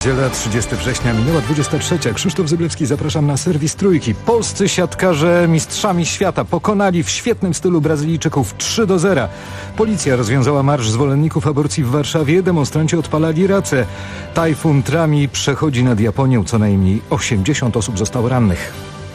Niedziela 30 września, minęła 23. Krzysztof Zyblewski, zapraszam na serwis Trójki. Polscy siatkarze mistrzami świata pokonali w świetnym stylu Brazylijczyków 3-0. Policja rozwiązała marsz zwolenników aborcji w Warszawie. Demonstranci odpalali race. Tajfun Trami przechodzi nad Japonią. Co najmniej 80 osób zostało rannych.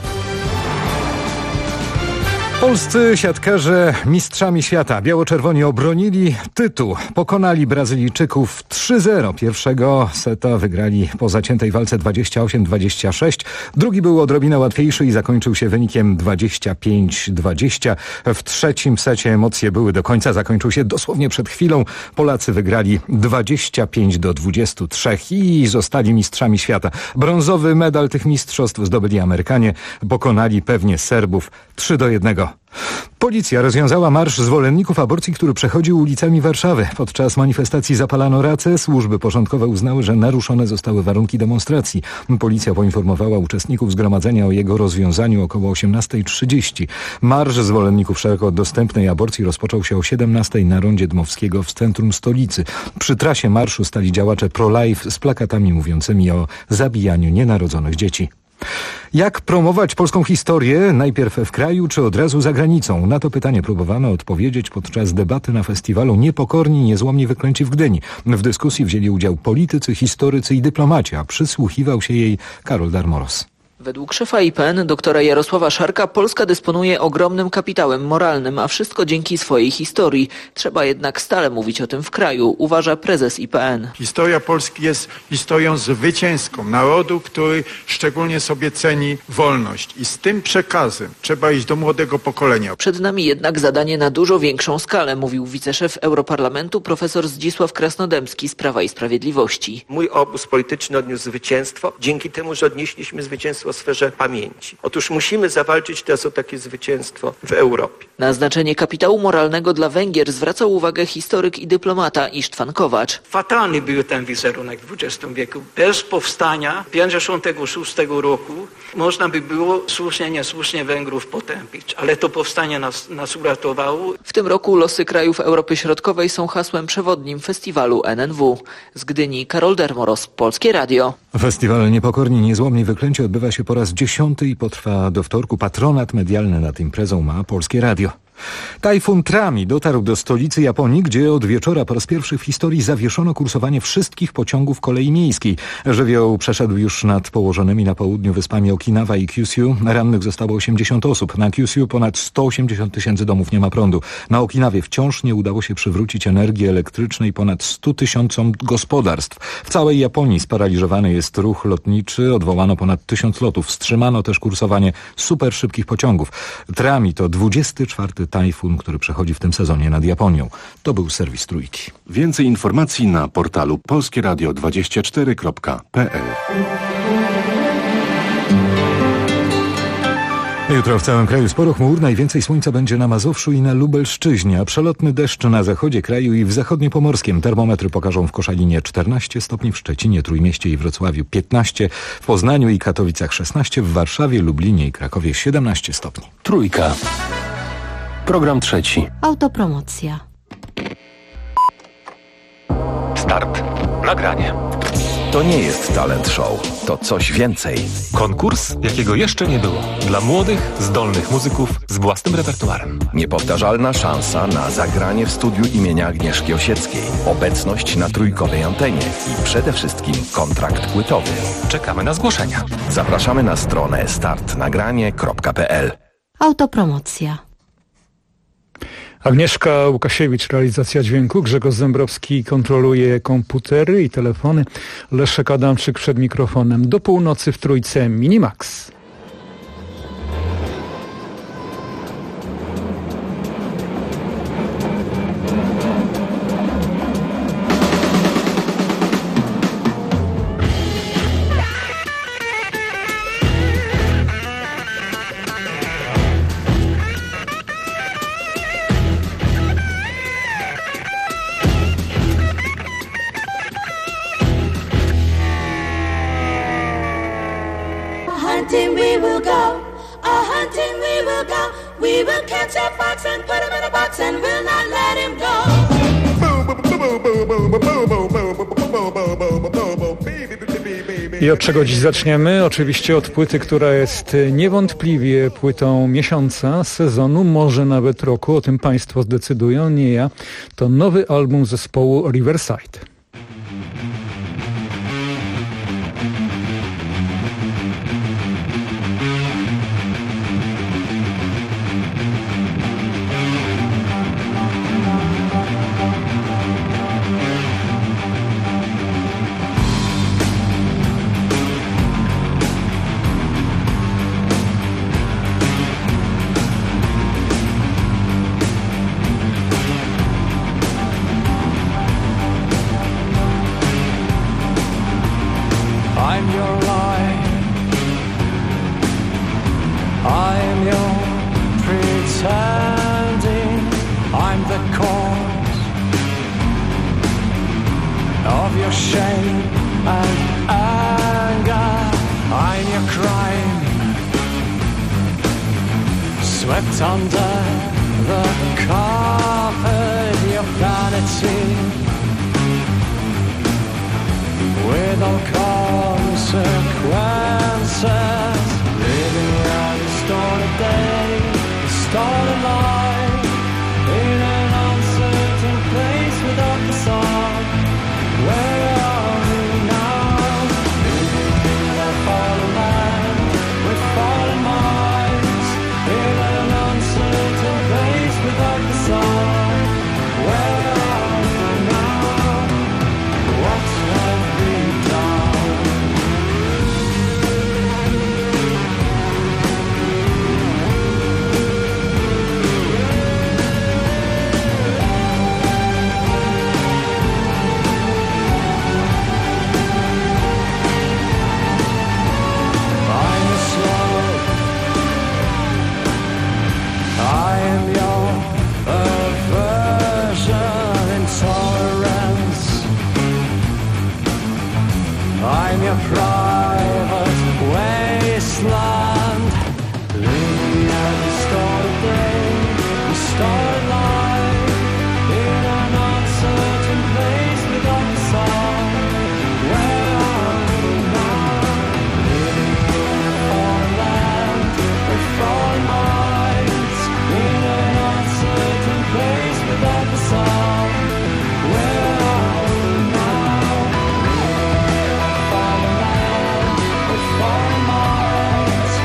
Polscy siatkarze mistrzami świata. Biało-czerwoni obronili tytuł. Pokonali Brazylijczyków 3-0. Pierwszego seta wygrali po zaciętej walce 28-26. Drugi był odrobinę łatwiejszy i zakończył się wynikiem 25-20. W trzecim secie emocje były do końca. Zakończył się dosłownie przed chwilą. Polacy wygrali 25-23 i zostali mistrzami świata. Brązowy medal tych mistrzostw zdobyli Amerykanie. Pokonali pewnie Serbów 3-1. Policja rozwiązała marsz zwolenników aborcji, który przechodził ulicami Warszawy. Podczas manifestacji zapalano race. Służby porządkowe uznały, że naruszone zostały warunki demonstracji. Policja poinformowała uczestników zgromadzenia o jego rozwiązaniu około 18:30. Marsz zwolenników szeroko dostępnej aborcji rozpoczął się o 17:00 na rondzie Dmowskiego w centrum stolicy. Przy trasie marszu stali działacze pro-life z plakatami mówiącymi o zabijaniu nienarodzonych dzieci. Jak promować polską historię? Najpierw w kraju czy od razu za granicą? Na to pytanie próbowano odpowiedzieć podczas debaty na festiwalu Niepokorni, Niezłomnie Wyklęci w Gdyni. W dyskusji wzięli udział politycy, historycy i dyplomaci, a przysłuchiwał się jej Karol Darmoros. Według szefa IPN, doktora Jarosława Szarka, Polska dysponuje ogromnym kapitałem moralnym, a wszystko dzięki swojej historii. Trzeba jednak stale mówić o tym w kraju, uważa prezes IPN. Historia Polski jest historią zwycięską, narodu, który szczególnie sobie ceni wolność. I z tym przekazem trzeba iść do młodego pokolenia. Przed nami jednak zadanie na dużo większą skalę, mówił wiceszef Europarlamentu profesor Zdzisław Krasnodębski z Prawa i Sprawiedliwości. Mój obóz polityczny odniósł zwycięstwo dzięki temu, że odnieśliśmy zwycięstwo w sferze pamięci. Otóż musimy zawalczyć teraz o takie zwycięstwo w Europie. Na znaczenie kapitału moralnego dla Węgier zwracał uwagę historyk i dyplomata Ištvan Kovács. Fatalny był ten wizerunek w XX wieku. Bez powstania 1956 roku można by było słusznie, niesłusznie Węgrów potępić, ale to powstanie nas uratowało. W tym roku losy krajów Europy Środkowej są hasłem przewodnim festiwalu NNW. Z Gdyni Karol Dermoros, Polskie Radio. Festiwal Niepokorni, Niezłomnie Wyklęci odbywa się po raz 10. i potrwa do wtorku. Patronat medialny nad imprezą ma Polskie Radio. Tajfun Trami dotarł do stolicy Japonii, gdzie od wieczora po raz pierwszy w historii zawieszono kursowanie wszystkich pociągów kolei miejskiej. Żywioł przeszedł już nad położonymi na południu wyspami Okinawa i Kyushu. Rannych zostało 80 osób. Na Kyushu ponad 180 tysięcy domów nie ma prądu. Na Okinawie wciąż nie udało się przywrócić energii elektrycznej ponad 100 tysiącom gospodarstw. W całej Japonii sparaliżowany jest ruch lotniczy. Odwołano ponad 1000 lotów. Wstrzymano też kursowanie super szybkich pociągów. Trami to 24. tajfun, który przechodzi w tym sezonie nad Japonią. To był serwis Trójki. Więcej informacji na portalu polskieradio24.pl. Jutro w całym kraju sporo chmur, najwięcej słońca będzie na Mazowszu i na Lubelszczyźnie, a przelotny deszcz na zachodzie kraju i w zachodniopomorskim. Termometry pokażą w Koszalinie 14 stopni, w Szczecinie, Trójmieście i Wrocławiu 15, w Poznaniu i Katowicach 16, w Warszawie, Lublinie i Krakowie 17 stopni. Trójka. Program trzeci. Autopromocja. Start. Nagranie. To nie jest talent show, to coś więcej. Konkurs, jakiego jeszcze nie było. Dla młodych, zdolnych muzyków z własnym repertuarem. Niepowtarzalna szansa na zagranie w studiu imienia Agnieszki Osieckiej. Obecność na trójkowej antenie i przede wszystkim kontrakt płytowy. Czekamy na zgłoszenia. Zapraszamy na stronę startnagranie.pl. Autopromocja. Agnieszka Łukasiewicz, realizacja dźwięku, Grzegorz Zembrowski kontroluje komputery i telefony, Leszek Adamczyk przed mikrofonem. Do północy w Trójce Minimax. Hunting we will go, hunting we will go. We will catch a fox and put him in a box and we'll not let him go. I od czego dziś zaczniemy? Oczywiście od płyty, która jest niewątpliwie płytą miesiąca, sezonu, może nawet roku. O tym Państwo zdecydują, nie ja. To nowy album zespołu Riverside. Without the sun,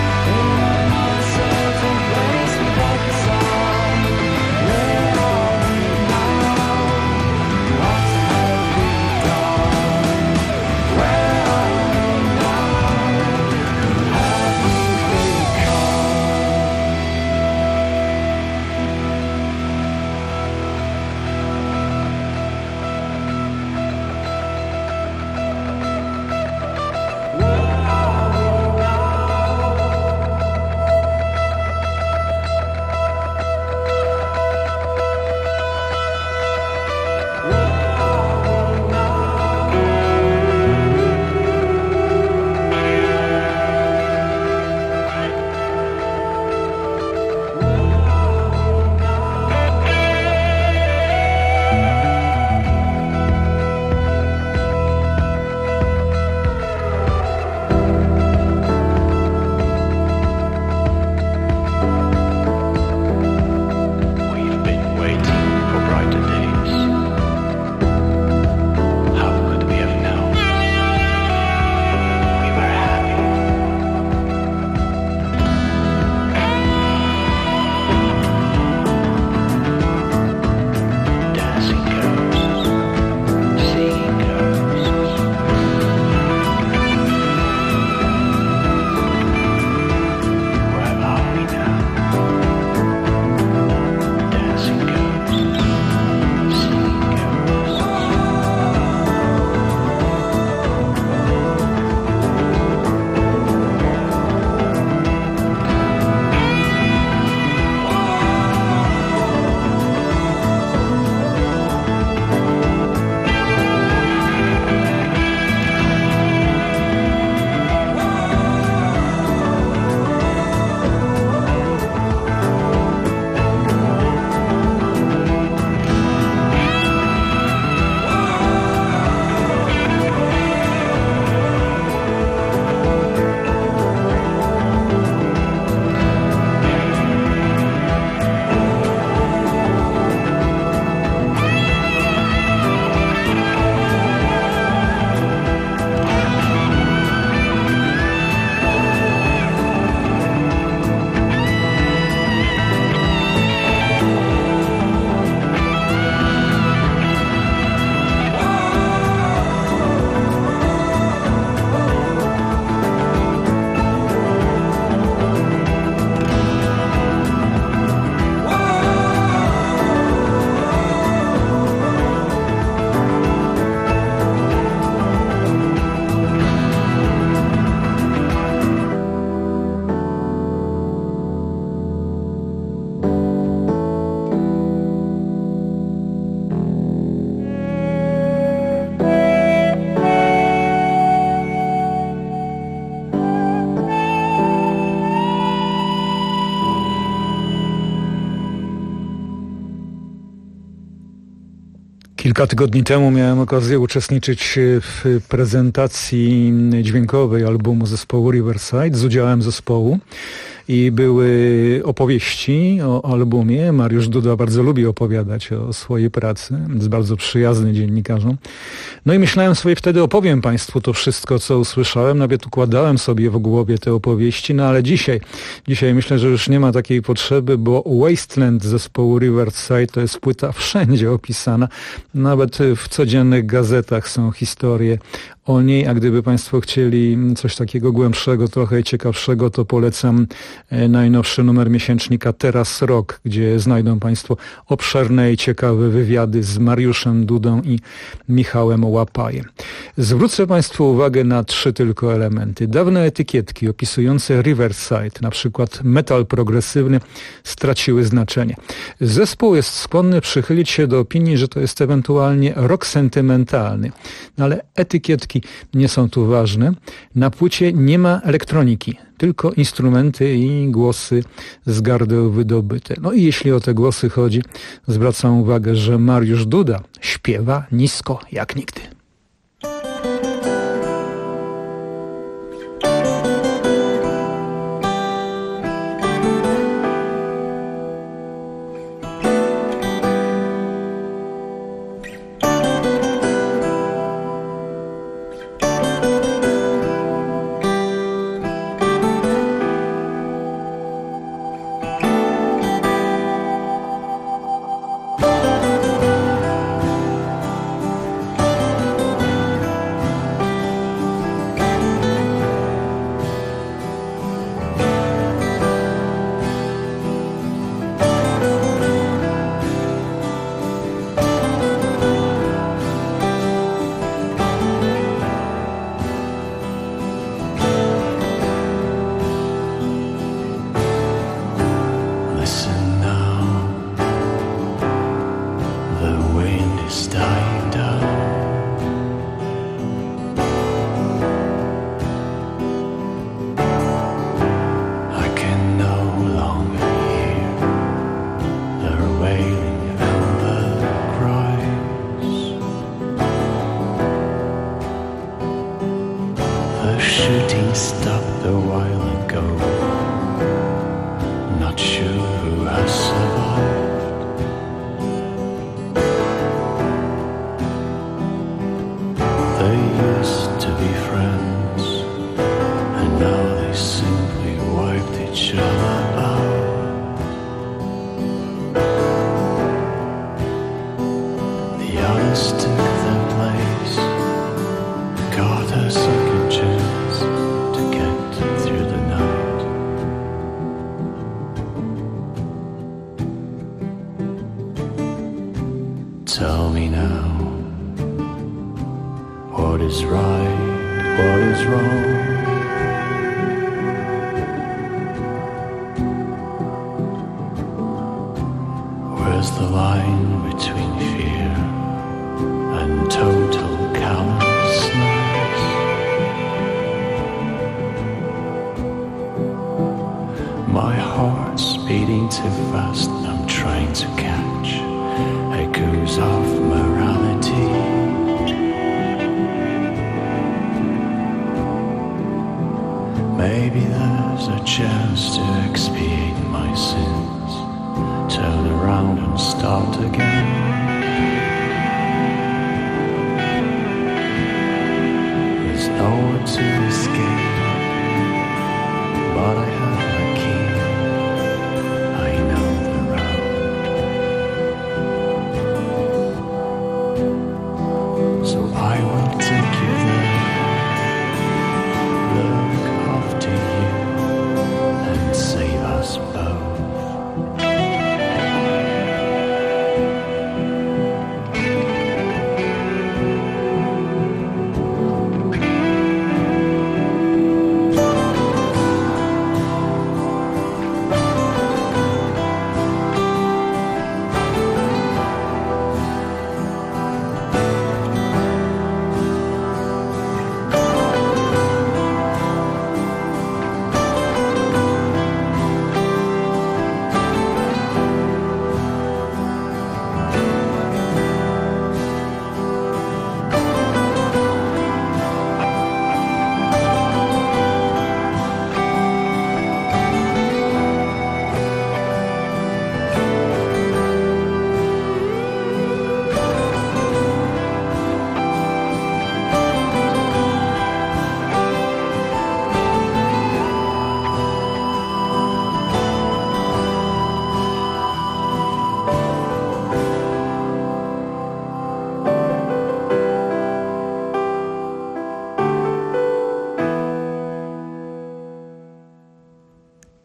Kilka tygodni temu miałem okazję uczestniczyć w prezentacji dźwiękowej albumu zespołu Riverside z udziałem zespołu. I były opowieści o albumie. Mariusz Duda bardzo lubi opowiadać o swojej pracy. Jest bardzo przyjazny dziennikarzom. No i myślałem sobie, wtedy opowiem Państwu to wszystko, co usłyszałem. Nawet układałem sobie w głowie te opowieści. No ale dzisiaj myślę, że już nie ma takiej potrzeby, bo Wasteland zespołu Riverside to jest płyta wszędzie opisana. Nawet w codziennych gazetach są historie o niej, a gdyby Państwo chcieli coś takiego głębszego, trochę ciekawszego, to polecam najnowszy numer miesięcznika Teraz Rok, gdzie znajdą Państwo obszerne i ciekawe wywiady z Mariuszem Dudą i Michałem Łapajem. Zwrócę Państwu uwagę na 3 tylko elementy. Dawne etykietki opisujące Riverside, na przykład metal progresywny, straciły znaczenie. Zespół jest skłonny przychylić się do opinii, że to jest ewentualnie rock sentymentalny, no ale etykietki nie są tu ważne. Na płycie nie ma elektroniki, tylko instrumenty i głosy z gardeł wydobyte. No i jeśli o te głosy chodzi, zwracam uwagę, że Mariusz Duda śpiewa nisko jak nigdy.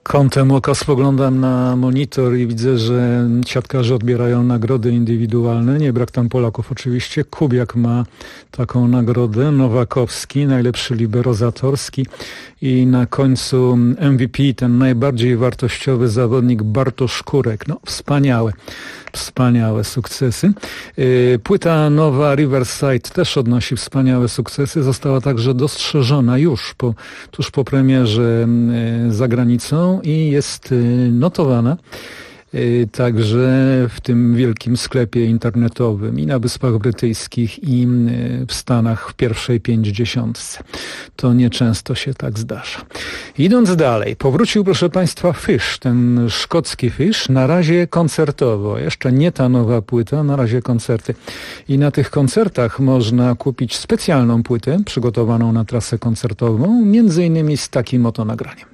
Kątem oka spoglądam na monitor i widzę, że siatkarze odbierają nagrody indywidualne. Nie brak tam Polaków oczywiście. Kubiak ma taką nagrodę, Nowakowski, najlepszy libero Zatorski i na końcu MVP, ten najbardziej wartościowy zawodnik Bartosz Kurek. No wspaniałe sukcesy. Płyta nowa Riverside też odnosi wspaniałe sukcesy. Została także dostrzeżona już tuż po premierze za granicą i jest notowana także w tym wielkim sklepie internetowym i na Wyspach Brytyjskich i w Stanach w pierwszej 50. To nieczęsto się tak zdarza. Idąc dalej, powrócił proszę Państwa Fish, ten szkocki Fish, na razie koncertowo. Jeszcze nie ta nowa płyta, na razie koncerty. I na tych koncertach można kupić specjalną płytę przygotowaną na trasę koncertową, między innymi z takim oto nagraniem.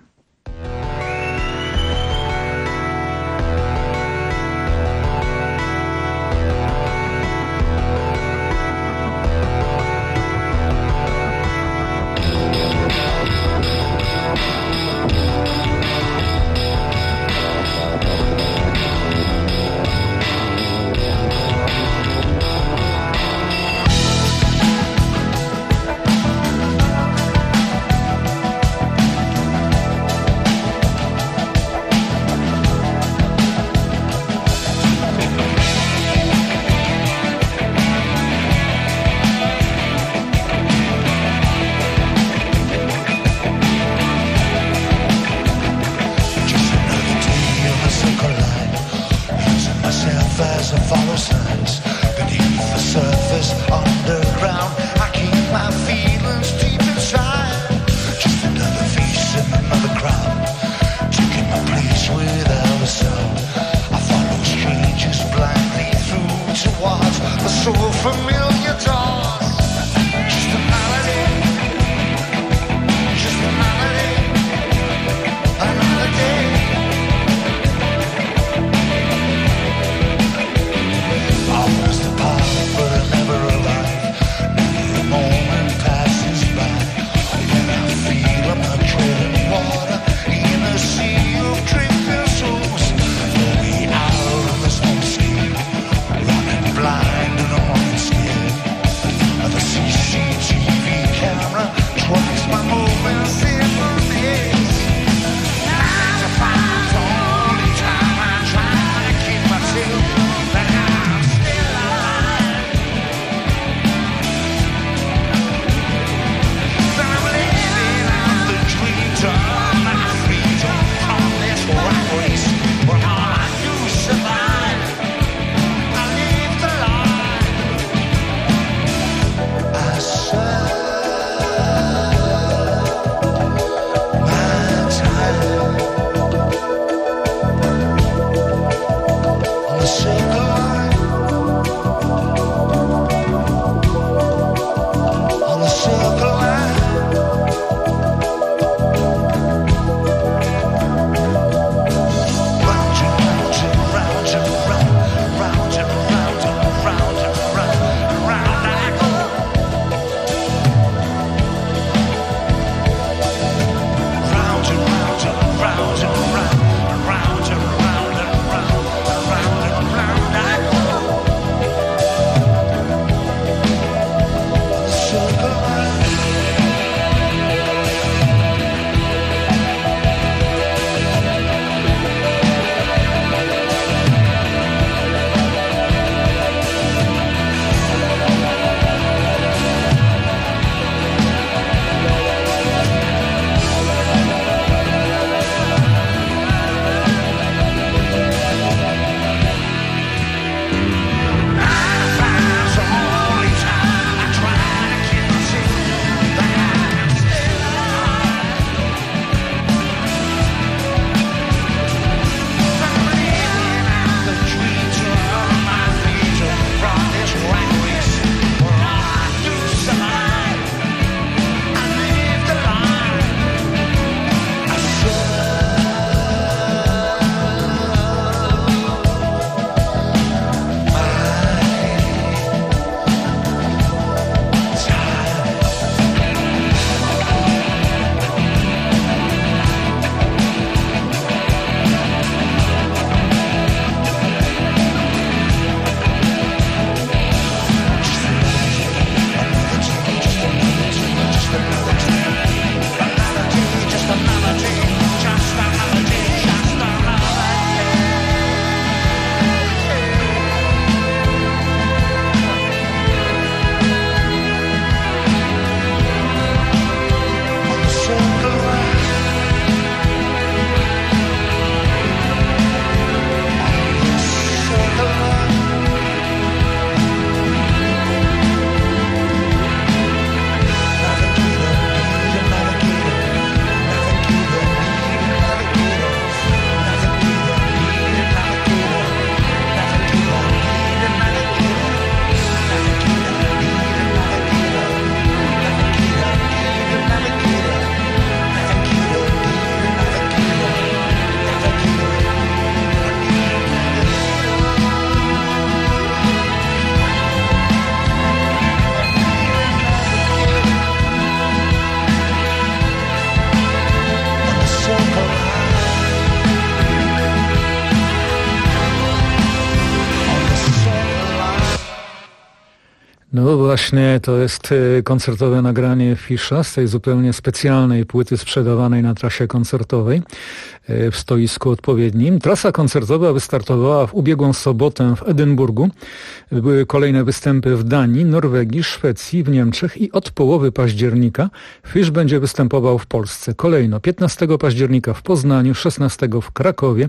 No właśnie, to jest koncertowe nagranie Fisza z tej zupełnie specjalnej płyty sprzedawanej na trasie koncertowej w stoisku odpowiednim. Trasa koncertowa wystartowała w ubiegłą sobotę w Edynburgu. Były kolejne występy w Danii, Norwegii, Szwecji, w Niemczech i od połowy października Fish będzie występował w Polsce. Kolejno 15 października w Poznaniu, 16 w Krakowie,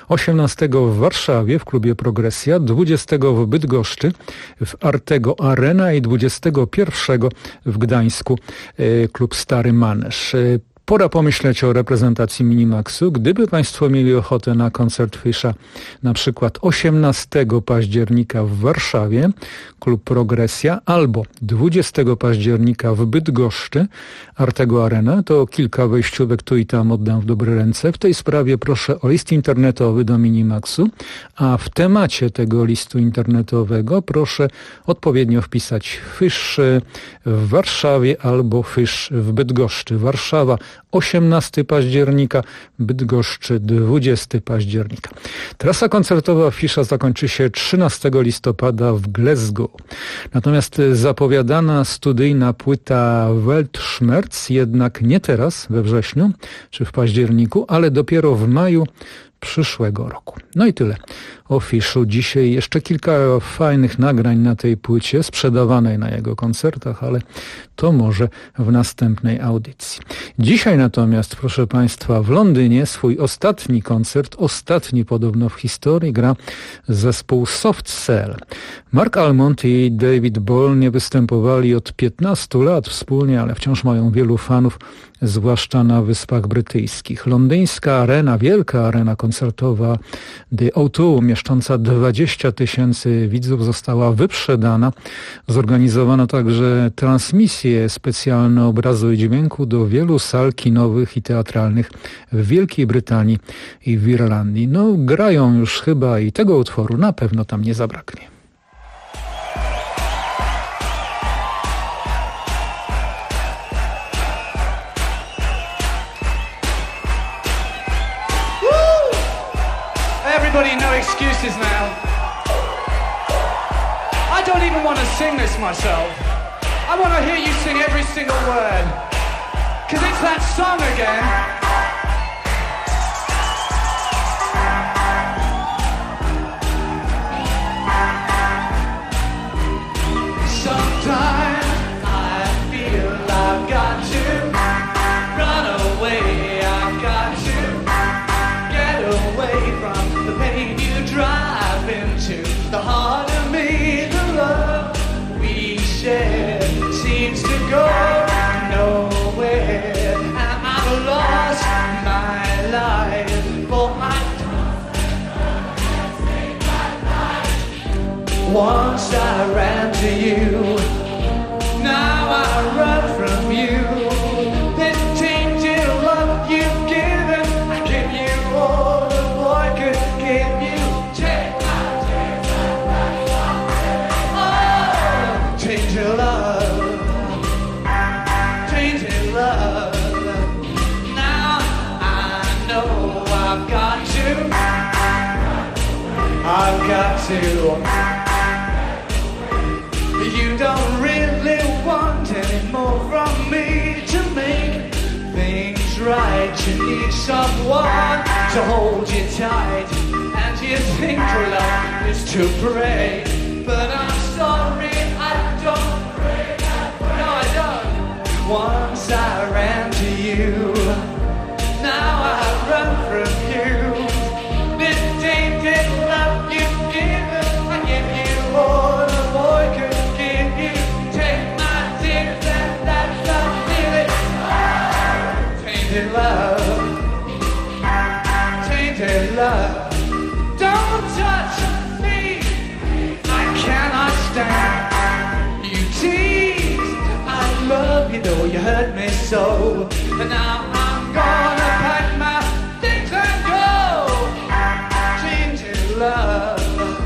18 w Warszawie w klubie Progresja, 20 w Bydgoszczy w Artego Arena i 21 w Gdańsku klub Stary Manesz. Pora pomyśleć o reprezentacji Minimaxu. Gdyby Państwo mieli ochotę na koncert Fisza, na przykład 18 października w Warszawie, klub Progresja, albo 20 października w Bydgoszczy, Artego Arena, to kilka wejściówek tu i tam oddam w dobre ręce. W tej sprawie proszę o list internetowy do Minimaxu, a w temacie tego listu internetowego proszę odpowiednio wpisać Fish w Warszawie albo Fish w Bydgoszczy. Warszawa 18 października, Bydgoszczy 20 października. Trasa koncertowa Fisza zakończy się 13 listopada w Glasgow. Natomiast zapowiadana studyjna płyta Weltschmerz jednak nie teraz, we wrześniu czy w październiku, ale dopiero w maju przyszłego roku. No i tyle o Fiszu. Dzisiaj jeszcze kilka fajnych nagrań na tej płycie, sprzedawanej na jego koncertach, ale to może w następnej audycji. Dzisiaj natomiast, proszę Państwa, w Londynie swój ostatni koncert, ostatni podobno w historii, gra zespół Soft Cell. Mark Almond i David Ball nie występowali od 15 lat wspólnie, ale wciąż mają wielu fanów, zwłaszcza na Wyspach Brytyjskich. Londyńska arena, wielka arena koncertowa The O2, mieszcząca 20 000 widzów, została wyprzedana. Zorganizowano także transmisje specjalne obrazu i dźwięku do wielu sal kinowych i teatralnych w Wielkiej Brytanii i w Irlandii. No, grają już chyba i tego utworu na pewno tam nie zabraknie. Everybody, no excuses now. I don't even want to sing this myself. I want to hear you sing every single word. 'Cause it's that song again. Sometimes I feel I've got to run away. I've got to get away from the pain you drive into the heart of me. The love we share seems to go nowhere, and I've lost my life for my once I ran to you, now I run from you. This tainted love you've given, I give you all the boy could give you. Take my tears and that's oh, tainted love, tainted love. Now I know I've got to. You don't really want any more from me to make things right. You need someone to hold you tight, and you think love is to pray. But I'm sorry, I don't pray that way. No, I don't. Once I ran to you, now I run from you. This tainted love you've given, I give you all the boy could. Tainted love, tainted love. Don't touch me, I cannot stand. You tease, I love you though you hurt me so. And now I'm gonna pack my things and go. Tainted love,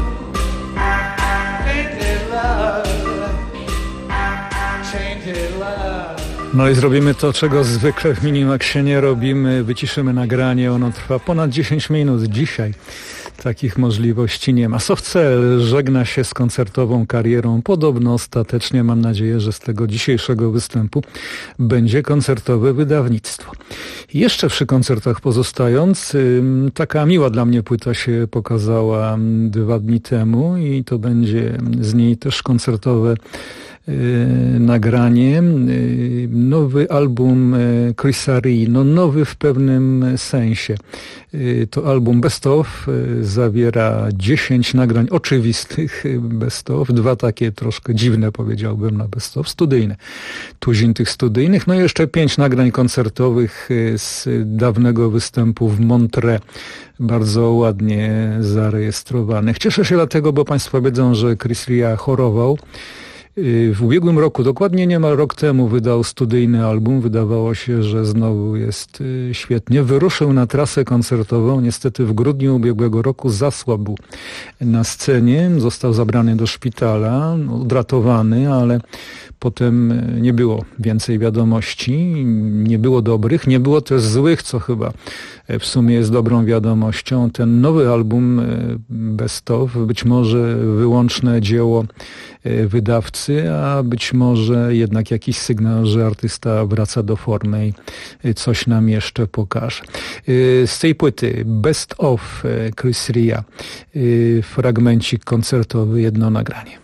tainted love, tainted love. No i zrobimy to, czego zwykle w Minimaxie nie robimy. Wyciszymy nagranie, ono trwa ponad 10 minut dzisiaj. Takich możliwości nie ma. Softcell żegna się z koncertową karierą. Podobno ostatecznie, mam nadzieję, że z tego dzisiejszego występu będzie koncertowe wydawnictwo. Jeszcze przy koncertach pozostając, taka miła dla mnie płyta się pokazała 2 dni temu i to będzie z niej też koncertowe nagranie. Nowy album Chrisa Rea, no nowy w pewnym sensie. To album Best Of zawiera 10 nagrań oczywistych Best Of, 2 takie troszkę dziwne, powiedziałbym, na Best Of, studyjne. Tuzin tych studyjnych, no i jeszcze 5 nagrań koncertowych z dawnego występu w Montreux. Bardzo ładnie zarejestrowanych. Cieszę się dlatego, bo Państwo wiedzą, że Chris Rea chorował. W ubiegłym roku, dokładnie niemal rok temu, wydał studyjny album. Wydawało się, że znowu jest świetnie. Wyruszył na trasę koncertową. Niestety w grudniu ubiegłego roku zasłabł na scenie. Został zabrany do szpitala, odratowany, ale potem nie było więcej wiadomości. Nie było dobrych, nie było też złych, co chyba w sumie jest dobrą wiadomością. Ten nowy album Best Of, być może wyłączne dzieło wydawcy, a być może jednak jakiś sygnał, że artysta wraca do formy i coś nam jeszcze pokaże. Z tej płyty Best Of Chris Rea, fragmencik koncertowy, jedno nagranie.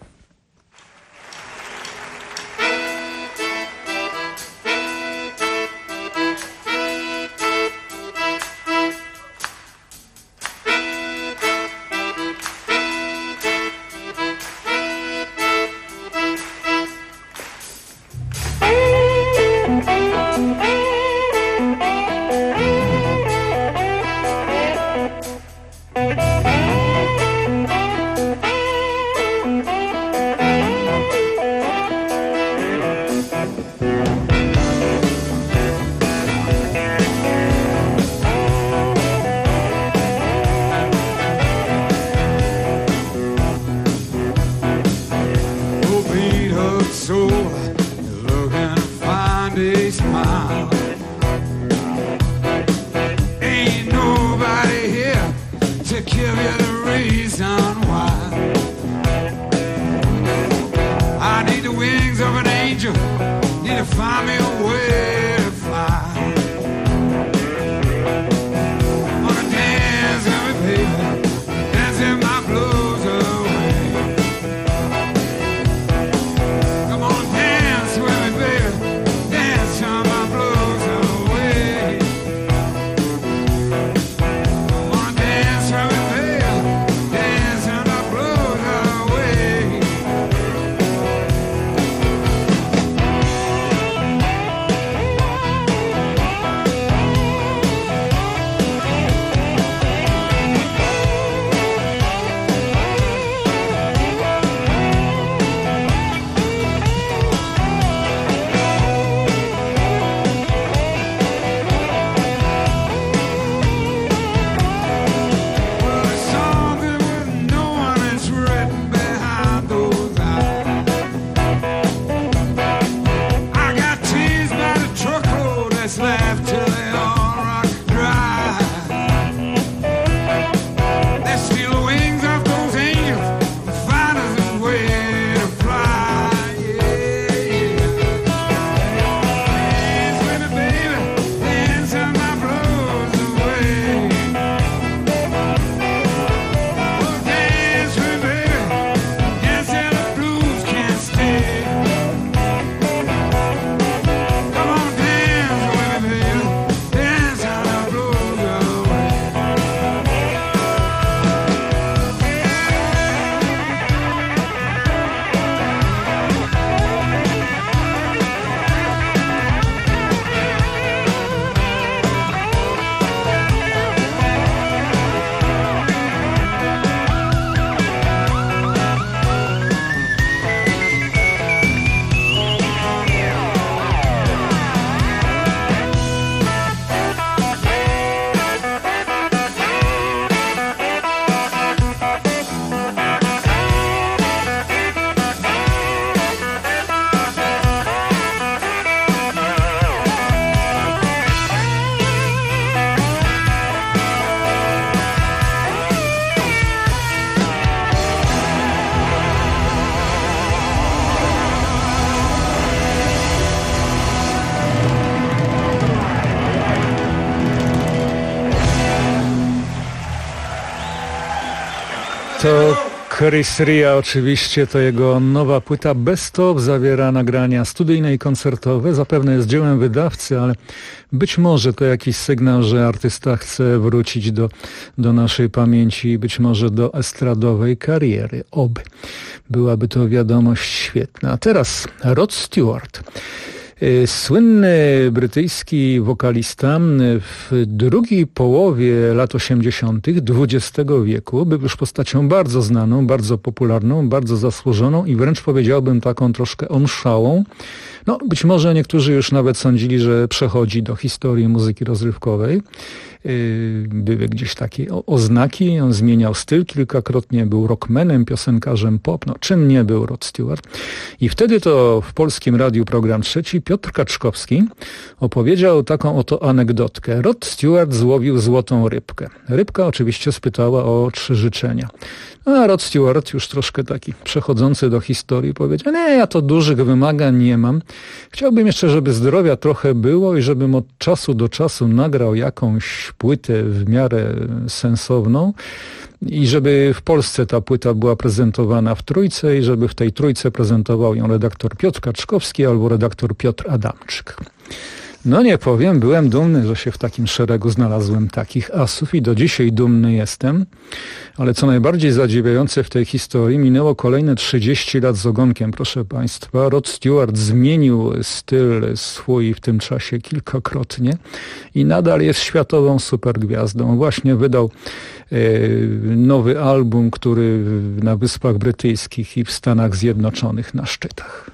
To Chris Ria oczywiście, to jego nowa płyta Best Of zawiera nagrania studyjne i koncertowe. Zapewne jest dziełem wydawcy, ale być może to jakiś sygnał, że artysta chce wrócić do naszej pamięci i być może do estradowej kariery. Oby. Byłaby to wiadomość świetna. A teraz Rod Stewart. Słynny brytyjski wokalista w drugiej połowie lat 80. XX wieku był już postacią bardzo znaną, bardzo popularną, bardzo zasłużoną i wręcz powiedziałbym taką troszkę omszałą. No, być może niektórzy już nawet sądzili, że przechodzi do historii muzyki rozrywkowej. Były gdzieś takie oznaki, on zmieniał styl kilkakrotnie, był rockmanem, piosenkarzem pop, no czym nie był Rod Stewart. I wtedy to w Polskim Radiu Program Trzeci Piotr Kaczkowski opowiedział taką oto anegdotkę. Rod Stewart złowił złotą rybkę. Rybka oczywiście spytała o 3 życzenia. A Rod Stewart, już troszkę taki przechodzący do historii, powiedział: nie, ja to dużych wymagań nie mam. Chciałbym jeszcze, żeby zdrowia trochę było i żebym od czasu do czasu nagrał jakąś płytę w miarę sensowną i żeby w Polsce ta płyta była prezentowana w Trójce i żeby w tej Trójce prezentował ją redaktor Piotr Kaczkowski albo redaktor Piotr Adamczyk. No nie powiem, byłem dumny, że się w takim szeregu znalazłem takich asów i do dzisiaj dumny jestem. Ale co najbardziej zadziwiające w tej historii, minęło kolejne 30 lat z ogonkiem, proszę Państwa. Rod Stewart zmienił styl swój w tym czasie kilkakrotnie i nadal jest światową supergwiazdą. Właśnie wydał nowy album, który na Wyspach Brytyjskich i w Stanach Zjednoczonych na szczytach.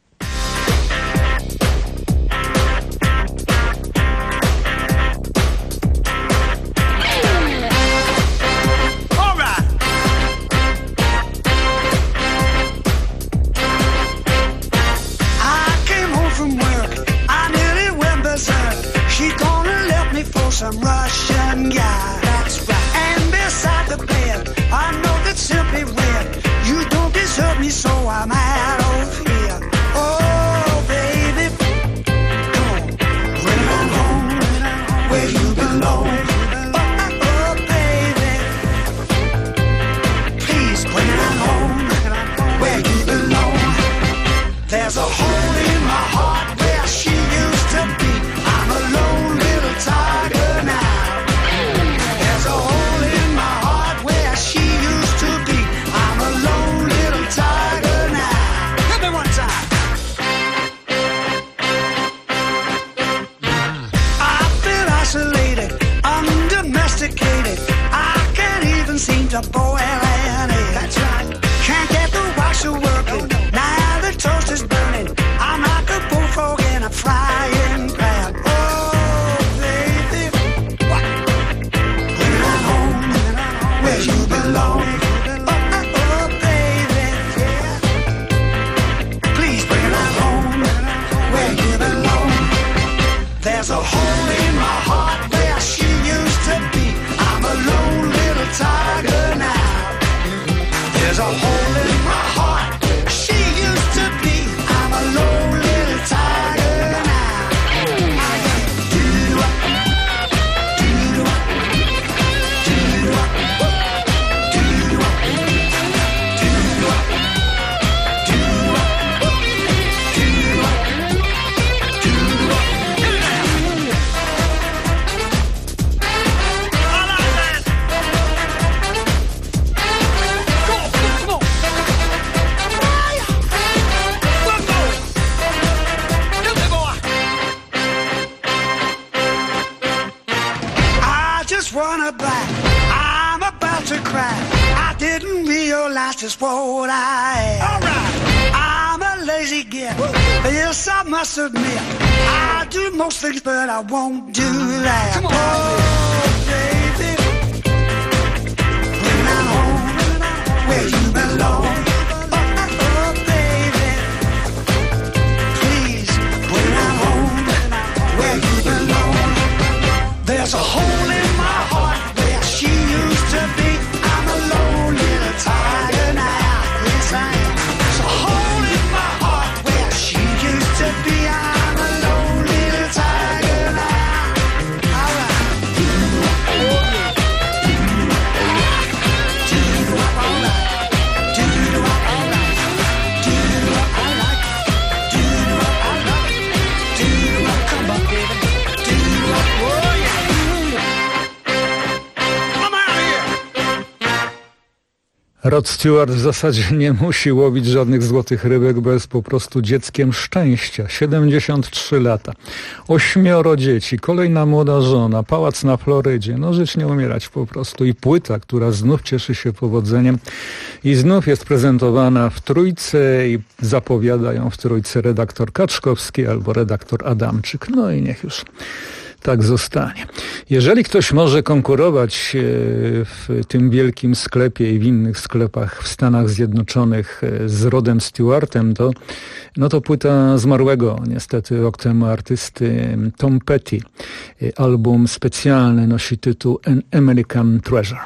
Some Russian guy. That's right. And beside the bed, I know that's simply red. You don't deserve me, so I'm out of here. Oh, baby, come on, bring it on home, where you belong. Oh, baby, please bring it on home, where you belong. There's a hole in my heart where she used to be. I'm a lone little tiger. To boil an egg. That's right. Can't get the washer working. Now the toast is burning. I'm like a bullfrog in a frying pan. Oh, baby, what? Bring it on home, where you belong. Oh, baby, yeah. Please bring it on home, where you belong. There's a hole in my heart where she used to be. I'm a lone little tiger. There's a hole in my heart. She used to be. I'm a lone little tiger now. I'm about to cry. I didn't realize just what I am. All right. I'm a lazy git. Yes, I must admit. I do most things, but I won't do that. Come on. Oh, baby, bring it home, where you belong. Oh, baby, please bring it home, where you belong. There's a hole in my heart where she used to be. I'm a lone little tiger now. Yes, I am. There's a hole in my heart where she used to be. I'm a lone little tiger now. All right. Rod Stewart w zasadzie nie musi łowić żadnych złotych rybek, bo jest po prostu dzieckiem szczęścia. 73 lata, 8 dzieci, kolejna młoda żona, pałac na Florydzie. No żyć nie umierać po prostu. I płyta, która znów cieszy się powodzeniem i znów jest prezentowana w Trójce i zapowiada ją w Trójce redaktor Kaczkowski albo redaktor Adamczyk. No i niech już tak zostanie. Jeżeli ktoś może konkurować w tym wielkim sklepie i w innych sklepach w Stanach Zjednoczonych z Rodem Stewartem, to płyta zmarłego niestety rok temu artysty Tom Petty. Album specjalny nosi tytuł An American Treasure.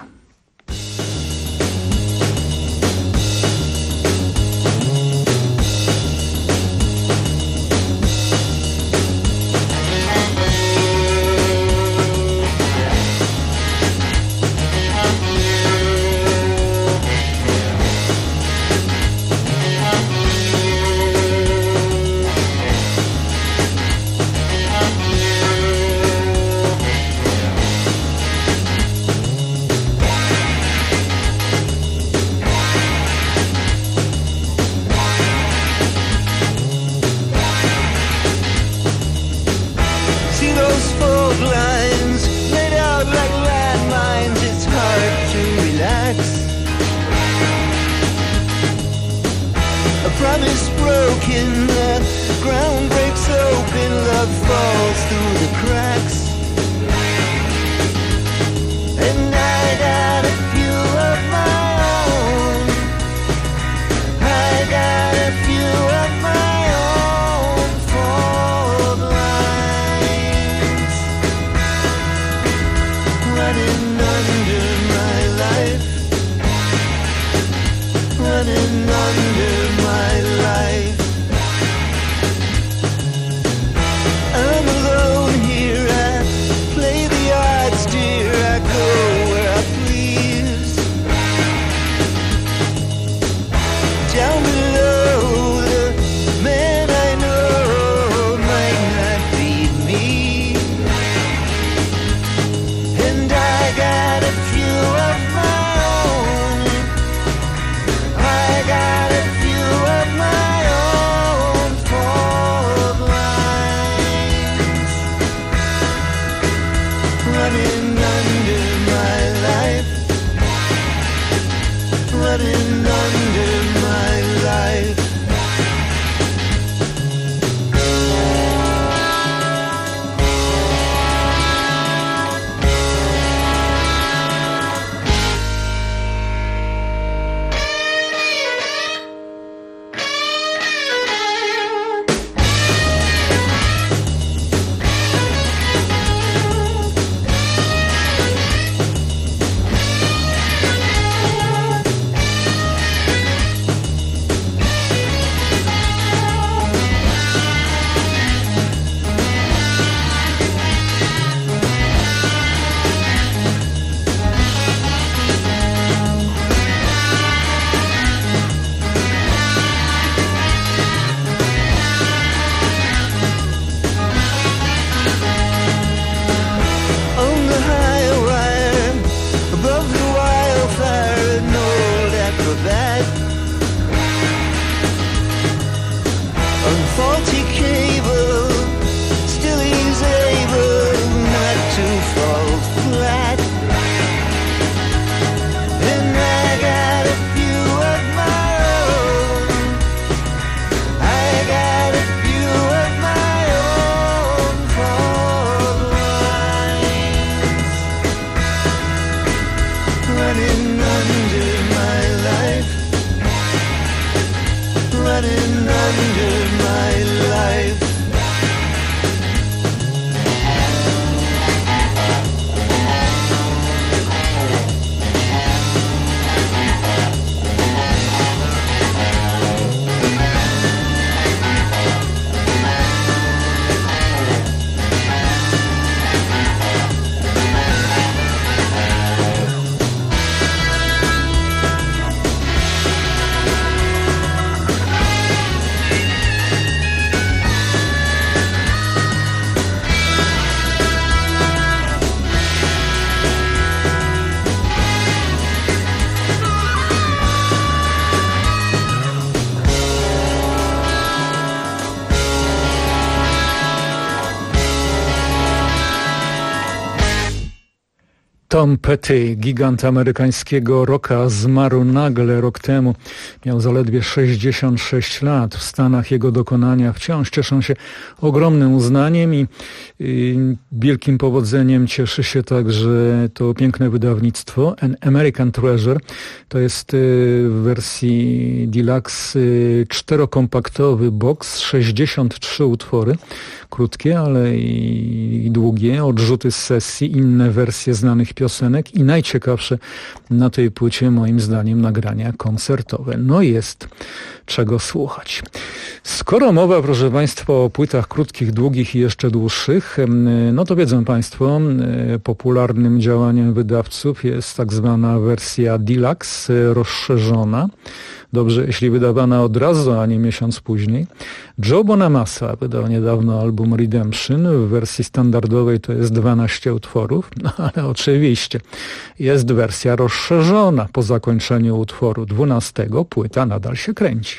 Tom Petty, gigant amerykańskiego rocka, zmarł nagle rok temu. Miał zaledwie 66 lat. W Stanach jego dokonania wciąż cieszą się ogromnym uznaniem i wielkim powodzeniem cieszy się także to piękne wydawnictwo An American Treasure. To jest w wersji deluxe czterokompaktowy box, 63 utwory. Krótkie, ale i długie, odrzuty z sesji, inne wersje znanych piosenek i najciekawsze na tej płycie moim zdaniem nagrania koncertowe. No jest czego słuchać. Skoro mowa, proszę Państwa, o płytach krótkich, długich i jeszcze dłuższych, no to wiedzą Państwo, popularnym działaniem wydawców jest tak zwana wersja deluxe, rozszerzona. Dobrze, jeśli wydawana od razu, a nie miesiąc później. Joe Bonamassa wydał niedawno album Redemption. W wersji standardowej to jest 12 utworów, no ale oczywiście jest wersja rozszerzona. Po zakończeniu utworu 12 płyta nadal się kręci.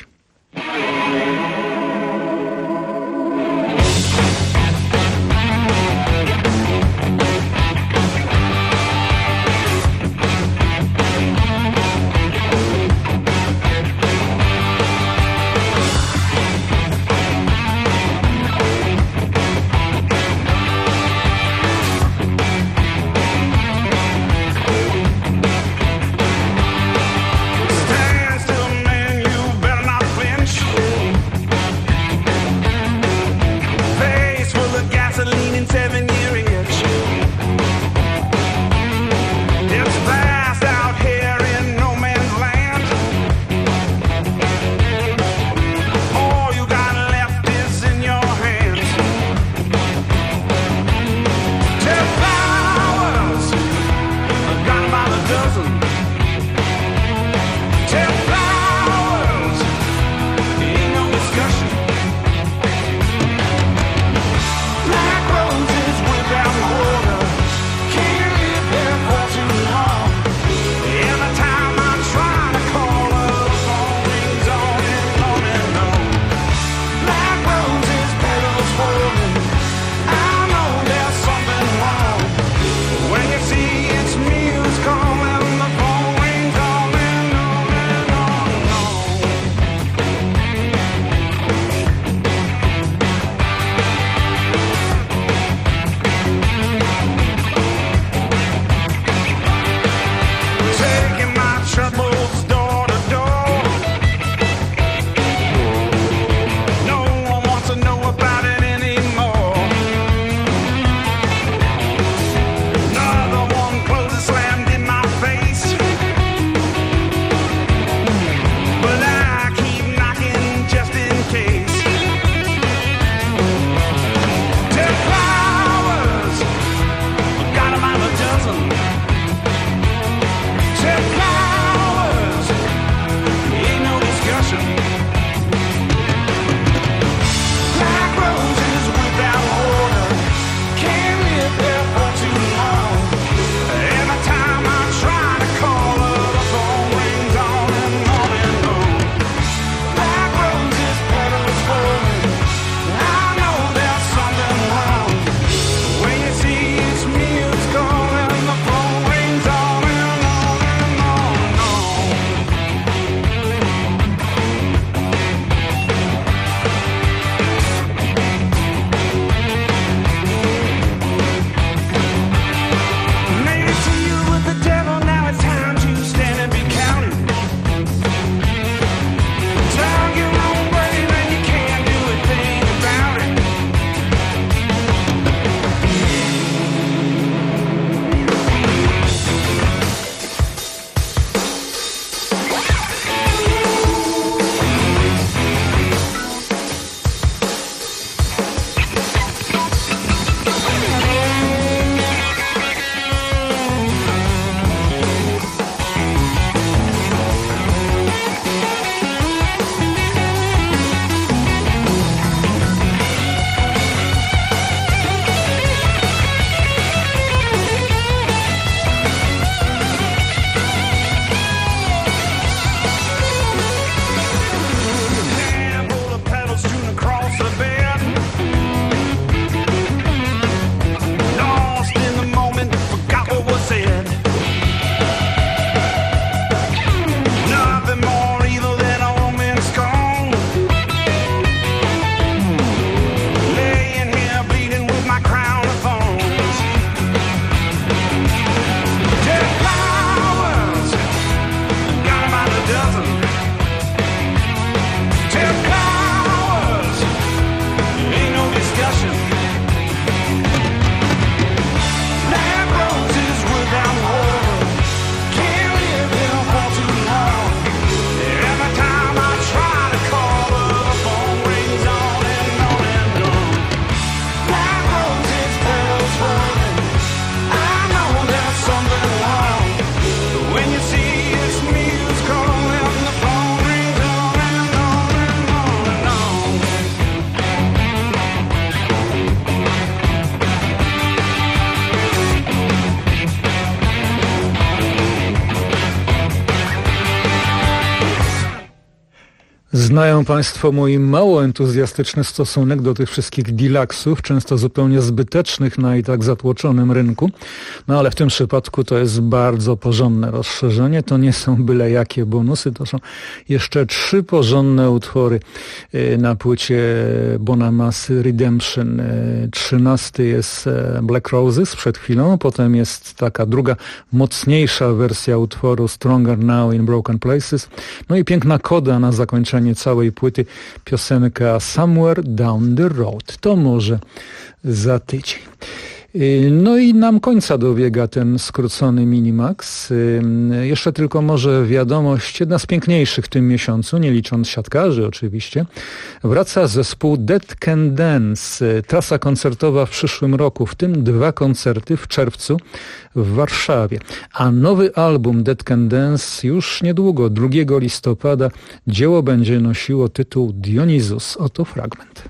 Stand still, man, you better not Znają Państwo mój mało entuzjastyczny stosunek do tych wszystkich deluxów, często zupełnie zbytecznych na i tak zatłoczonym rynku. No ale w tym przypadku to jest bardzo porządne rozszerzenie. To nie są byle jakie bonusy, to są jeszcze 3 porządne utwory na płycie Bonamassy Redemption. 13 jest Black Roses przed chwilą, potem jest taka druga, mocniejsza wersja utworu Stronger Now in Broken Places. No i piękna koda na zakończenie całej płyty, piosenka Somewhere Down the Road. To może za tydzień. No i nam końca dobiega ten skrócony Minimax. Jeszcze tylko może wiadomość, jedna z piękniejszych w tym miesiącu, nie licząc siatkarzy oczywiście. Wraca zespół Dead Can Dance. Trasa koncertowa w przyszłym roku, w tym 2 koncerty w czerwcu w Warszawie. A nowy album Dead Can Dance już niedługo, 2 listopada. Dzieło będzie nosiło tytuł Dionysus. Oto fragment.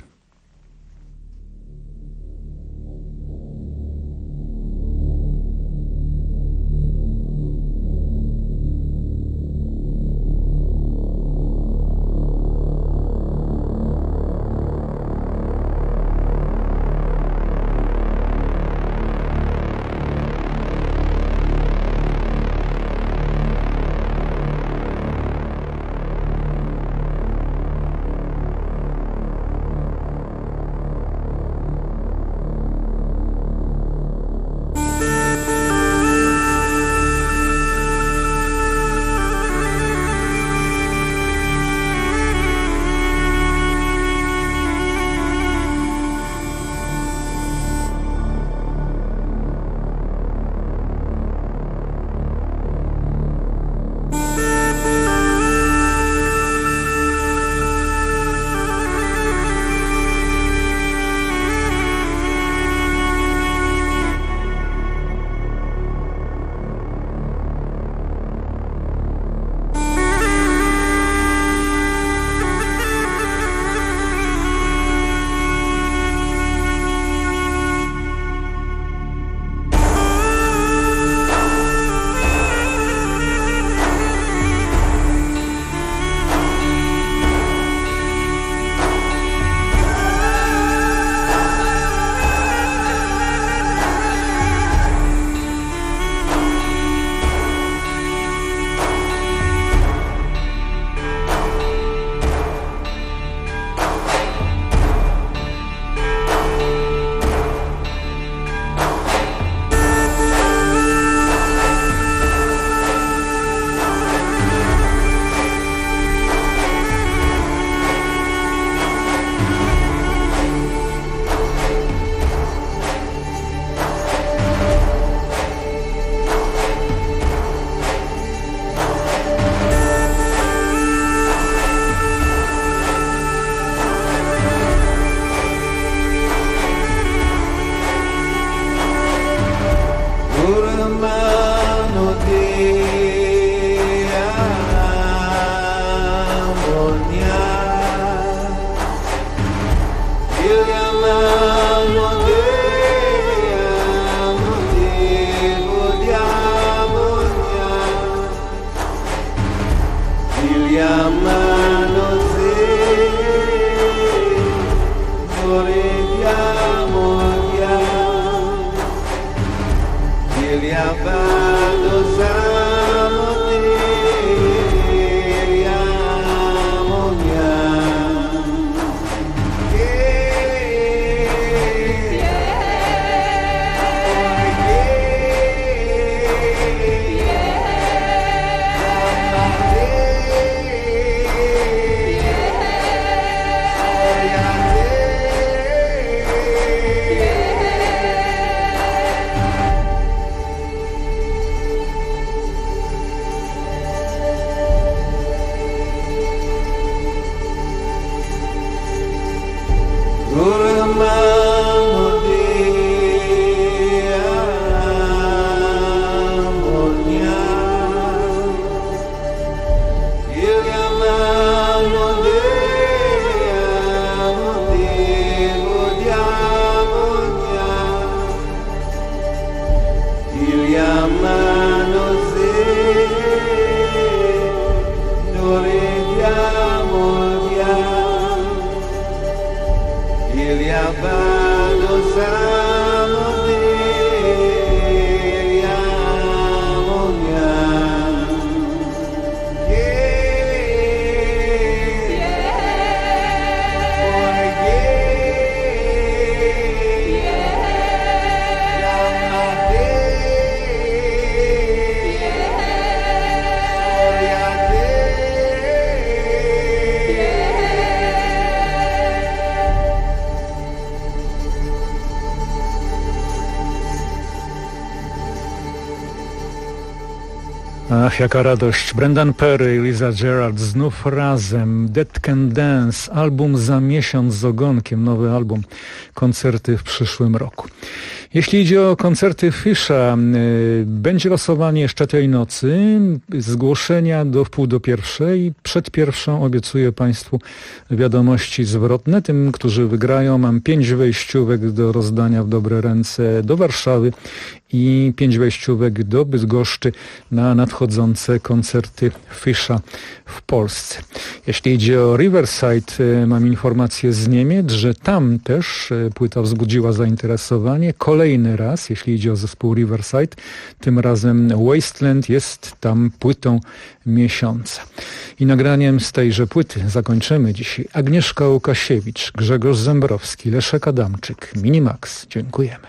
Ach, jaka radość. Brendan Perry i Liza Gerald znów razem. Dead Can Dance, album za miesiąc z ogonkiem, nowy album. Koncerty w przyszłym roku. Jeśli idzie o koncerty Fisha, będzie losowanie jeszcze tej nocy. Zgłoszenia do 12:30. Przed pierwszą obiecuję Państwu wiadomości zwrotne. Tym, którzy wygrają, mam 5 wejściówek do rozdania w dobre ręce do Warszawy i 5 wejściówek do Bydgoszczy na nadchodzące koncerty Fisha w Polsce. Jeśli idzie o Riverside, mam informację z Niemiec, że tam też płyta wzbudziła zainteresowanie. Kolejny raz, jeśli idzie o zespół Riverside, tym razem Wasteland jest tam płytą miesiąca. I nagraniem z tejże płyty zakończymy dzisiaj Agnieszka Łukasiewicz, Grzegorz Zembrowski, Leszek Adamczyk, Minimax. Dziękujemy.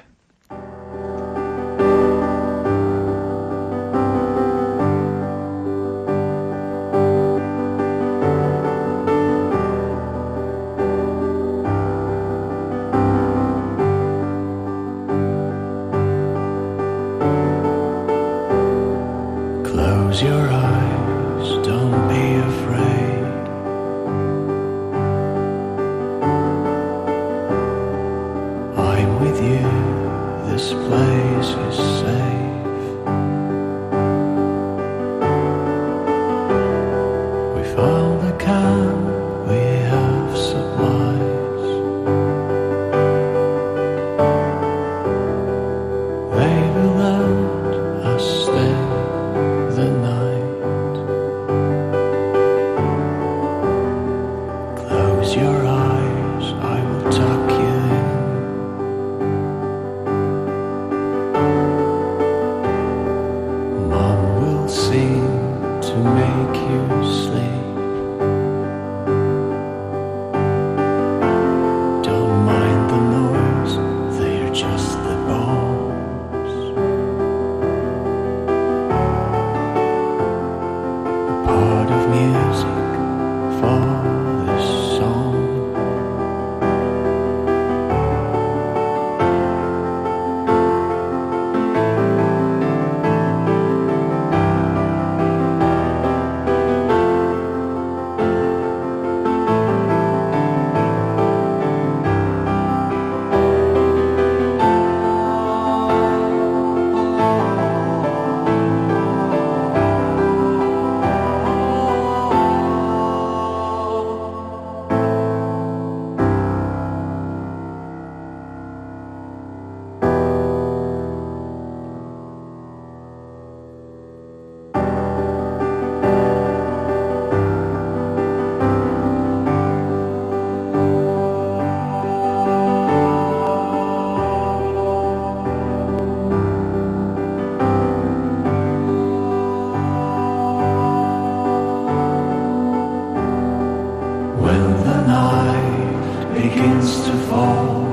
Close your eyes, don't be afraid. I'm with you, this place is safe. We found the camp, we have supplies. They will let us stay the night. Close your eyes, I will tuck you in. Mom will sing to make you sleep. Don't mind the noise, they're just the bombs. Part of music for this song. When the night begins to fall,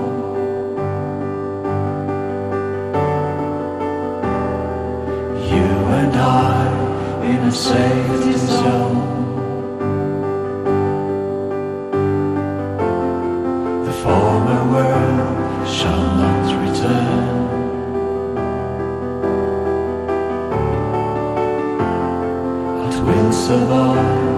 you and I in a safety zone. The former world shall not return. But we'll survive